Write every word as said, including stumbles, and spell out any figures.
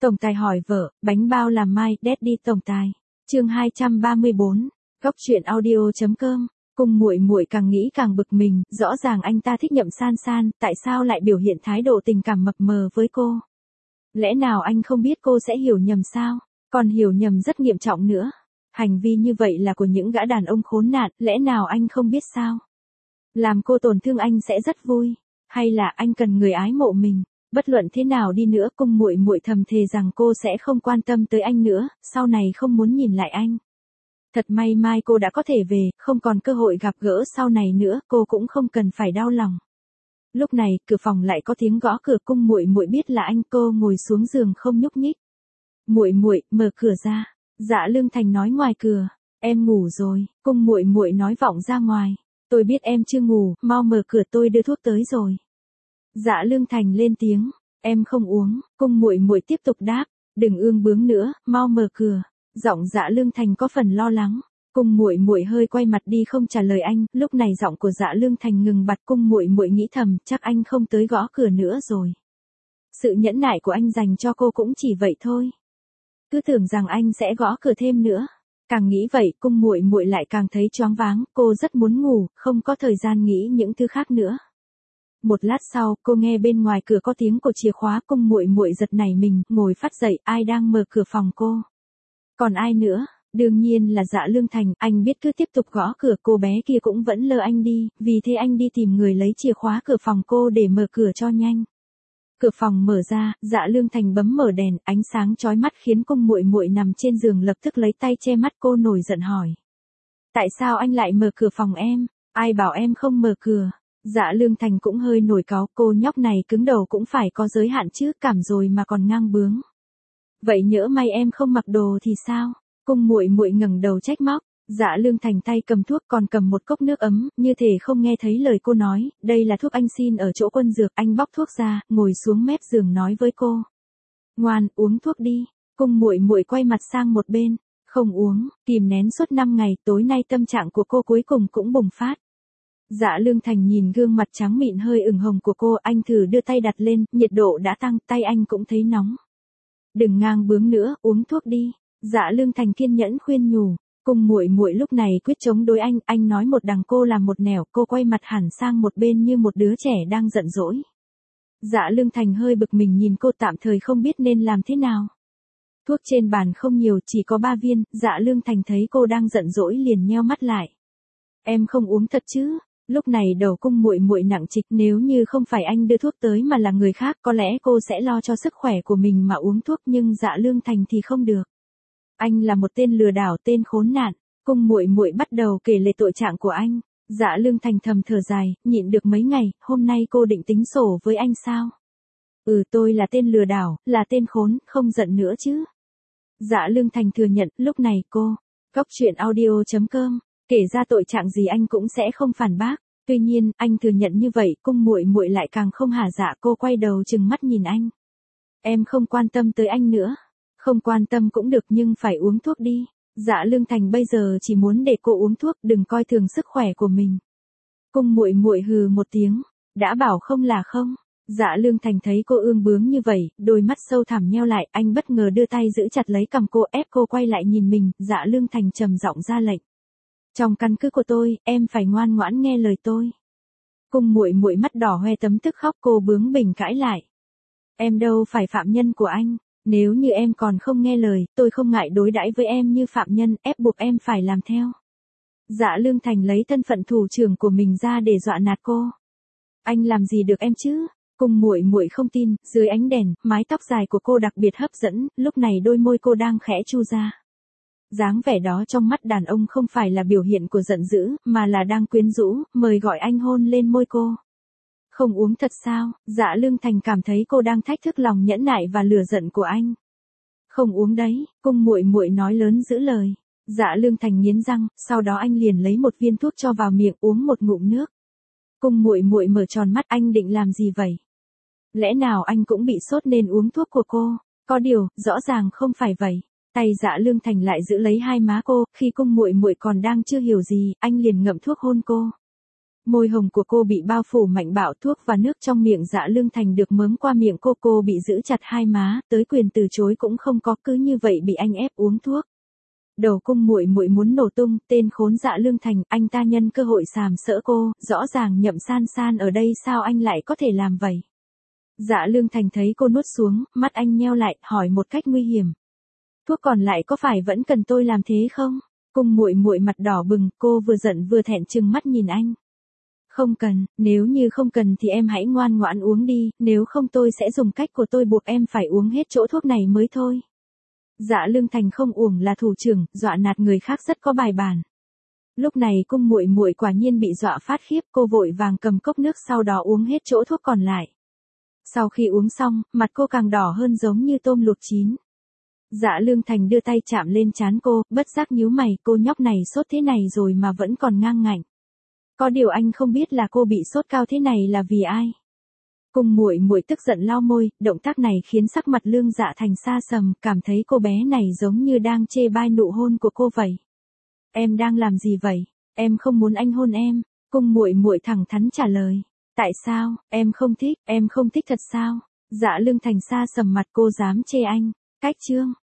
Tổng tài hỏi vợ, bánh bao làm mai, Daddy tổng tài. Chương hai trăm ba mươi bốn, Góc truyện audio.com. Cung muội muội càng nghĩ càng bực mình, rõ ràng anh ta thích Nhậm San San, tại sao lại biểu hiện thái độ tình cảm mập mờ với cô? Lẽ nào anh không biết cô sẽ hiểu nhầm sao? Còn hiểu nhầm rất nghiêm trọng nữa. Hành vi như vậy là của những gã đàn ông khốn nạn, lẽ nào anh không biết sao? Làm cô tổn thương anh sẽ rất vui, hay là anh cần người ái mộ mình? Bất luận thế nào đi nữa, cung muội muội thầm thề rằng cô sẽ không quan tâm tới anh nữa, sau này không muốn nhìn lại anh. Thật may mai cô đã có thể về, không còn cơ hội gặp gỡ sau này nữa, cô cũng không cần phải đau lòng. Lúc này, cửa phòng lại có tiếng gõ cửa, cung muội muội biết là anh. Cô ngồi xuống giường không nhúc nhích. Muội muội, mở cửa ra. Dạ Lương Thành nói ngoài cửa. Em ngủ rồi, cung muội muội nói vọng ra ngoài. Tôi biết em chưa ngủ, mau mở cửa, tôi đưa thuốc tới rồi. Dạ Lương Thành lên tiếng. Em không uống, cung muội muội tiếp tục đáp. Đừng ương bướng nữa, mau mở cửa. Giọng Dạ Lương Thành có phần lo lắng. Cung muội muội hơi quay mặt đi không trả lời anh, lúc này giọng của Dạ Lương Thành ngừng bặt. Cung muội muội nghĩ thầm, chắc anh không tới gõ cửa nữa rồi. Sự nhẫn nại của anh dành cho cô cũng chỉ vậy thôi. Cứ tưởng rằng anh sẽ gõ cửa thêm nữa. Càng nghĩ vậy, cung muội muội lại càng thấy choáng váng, cô rất muốn ngủ, không có thời gian nghĩ những thứ khác nữa. Một lát sau, cô nghe bên ngoài cửa có tiếng của chìa khóa, cung muội muội giật nảy mình, ngồi phát dậy, ai đang mở cửa phòng cô? Còn ai nữa? Đương nhiên là Dạ Lương Thành. Anh biết cứ tiếp tục gõ cửa, cô bé kia cũng vẫn lơ anh đi, vì thế anh đi tìm người lấy chìa khóa cửa phòng cô để mở cửa cho nhanh. Cửa phòng mở ra, Dạ Lương Thành bấm mở đèn, ánh sáng chói mắt khiến cung muội muội nằm trên giường lập tức lấy tay che mắt. Cô nổi giận hỏi: tại sao anh lại mở cửa phòng em? Ai bảo em không mở cửa? Dạ Lương Thành cũng hơi nổi cáu, cô nhóc này cứng đầu cũng phải có giới hạn chứ, cảm rồi mà còn ngang bướng. Vậy nhỡ may em không mặc đồ thì sao? Cung muội muội ngẩng đầu trách móc. Dạ Lương Thành tay cầm thuốc còn cầm một cốc nước ấm, như thể không nghe thấy lời cô nói. Đây là thuốc anh xin ở chỗ quân dược. Anh bóc thuốc ra, ngồi xuống mép giường nói với cô: ngoan, uống thuốc đi. Cung muội muội quay mặt sang một bên. Không uống, kìm nén suốt năm ngày, tối nay tâm trạng của cô cuối cùng cũng bùng phát. Dạ Lương Thành nhìn gương mặt trắng mịn hơi ửng hồng của cô, anh thử đưa tay đặt lên, nhiệt độ đã tăng, tay anh cũng thấy nóng. Đừng ngang bướng nữa, uống thuốc đi. Dạ Lương Thành kiên nhẫn khuyên nhủ. Cung muội muội lúc này quyết chống đối anh, anh nói một đằng cô làm một nẻo, cô quay mặt hẳn sang một bên như một đứa trẻ đang giận dỗi. Dạ Lương Thành hơi bực mình nhìn cô, tạm thời không biết nên làm thế nào. Thuốc trên bàn không nhiều, chỉ có ba viên. Dạ Lương Thành thấy cô đang giận dỗi liền nheo mắt lại. Em không uống thật chứ? Lúc này đầu cung muội muội nặng trịch, nếu như không phải anh đưa thuốc tới mà là người khác, có lẽ cô sẽ lo cho sức khỏe của mình mà uống thuốc, nhưng Dạ Lương Thành thì không được. Anh là một tên lừa đảo, tên khốn nạn. Cung muội muội bắt đầu kể lể tội trạng của anh. Dạ Lương Thành thầm thở dài, nhịn được mấy ngày, hôm nay cô định tính sổ với anh sao? Ừ, tôi là tên lừa đảo, là tên khốn, không giận nữa chứ? Dạ Lương Thành thừa nhận. Lúc này cô, Góc truyện audio.com, kể ra tội trạng gì anh cũng sẽ không phản bác. Tuy nhiên, anh thừa nhận như vậy, cung muội muội lại càng không hả dạ. Cô quay đầu trừng mắt nhìn anh. Em không quan tâm tới anh nữa. Không quan tâm cũng được, nhưng phải uống thuốc đi. Dạ Lương Thành bây giờ chỉ muốn để cô uống thuốc, đừng coi thường sức khỏe của mình. Cung muội muội hừ một tiếng. Đã bảo không là không. Dạ Lương Thành thấy cô ương bướng như vậy, đôi mắt sâu thẳm nheo lại, anh bất ngờ đưa tay giữ chặt lấy cằm cô, ép cô quay lại nhìn mình. Dạ Lương Thành trầm giọng ra lệnh. Trong căn cứ của tôi, em phải ngoan ngoãn nghe lời tôi. Cung muội muội mắt đỏ hoe tấm tức khóc, cô bướng bỉnh cãi lại. Em đâu phải phạm nhân của anh. Nếu như em còn không nghe lời, tôi không ngại đối đãi với em như phạm nhân, ép buộc em phải làm theo. Dạ Lương Thành lấy thân phận thủ trưởng của mình ra để dọa nạt cô. Anh làm gì được em chứ? Cung muội muội không tin, dưới ánh đèn, mái tóc dài của cô đặc biệt hấp dẫn, lúc này đôi môi cô đang khẽ chu ra. Dáng vẻ đó trong mắt đàn ông không phải là biểu hiện của giận dữ, mà là đang quyến rũ, mời gọi anh hôn lên môi cô. Không uống thật sao? Dạ Lương Thành cảm thấy cô đang thách thức lòng nhẫn nại và lửa giận của anh. Không uống đấy, cung muội muội nói lớn giữ lời. Dạ Lương Thành nghiến răng, sau đó anh liền lấy một viên thuốc cho vào miệng, uống một ngụm nước. Cung muội muội mở tròn mắt, anh định làm gì vậy? Lẽ nào anh cũng bị sốt nên uống thuốc của cô? Có điều, rõ ràng không phải vậy. Tay Dạ Lương Thành lại giữ lấy hai má cô, khi cung muội muội còn đang chưa hiểu gì, anh liền ngậm thuốc hôn cô. Môi hồng của cô bị bao phủ mạnh bạo, thuốc và nước trong miệng Dạ Lương Thành được mớm qua miệng cô, cô bị giữ chặt hai má, tới quyền từ chối cũng không có, cứ như vậy bị anh ép uống thuốc. Đầu cung muội muội muốn nổ tung, tên khốn Dạ Lương Thành, anh ta nhân cơ hội sàm sỡ cô, rõ ràng Nhậm San San ở đây sao anh lại có thể làm vậy? Dạ Lương Thành thấy cô nuốt xuống, mắt anh nheo lại, hỏi một cách nguy hiểm. Thuốc còn lại có phải vẫn cần tôi làm thế không? Cung muội muội mặt đỏ bừng, cô vừa giận vừa thẹn trừng mắt nhìn anh. Không cần, nếu như không cần thì em hãy ngoan ngoãn uống đi, nếu không tôi sẽ dùng cách của tôi buộc em phải uống hết chỗ thuốc này mới thôi. Dạ Lương Thành không uổng là thủ trưởng, dọa nạt người khác rất có bài bản. Lúc này cung muội muội quả nhiên bị dọa phát khiếp, cô vội vàng cầm cốc nước sau đó uống hết chỗ thuốc còn lại. Sau khi uống xong, mặt cô càng đỏ hơn giống như tôm luộc chín. Dạ Lương Thành đưa tay chạm lên trán cô, bất giác nhíu mày, cô nhóc này sốt thế này rồi mà vẫn còn ngang ngạnh. Có điều anh không biết là cô bị sốt cao thế này là vì ai. Cung muội muội tức giận lau môi, động tác này khiến sắc mặt Lương Dạ Thành xa sầm, cảm thấy cô bé này giống như đang chê bai nụ hôn của cô vậy. Em đang làm gì vậy? Em không muốn anh hôn em. Cung muội muội thẳng thắn trả lời. Tại sao? Em không thích, em không thích thật sao? Dạ Lương Thành xa sầm mặt, cô dám chê anh. Cách chương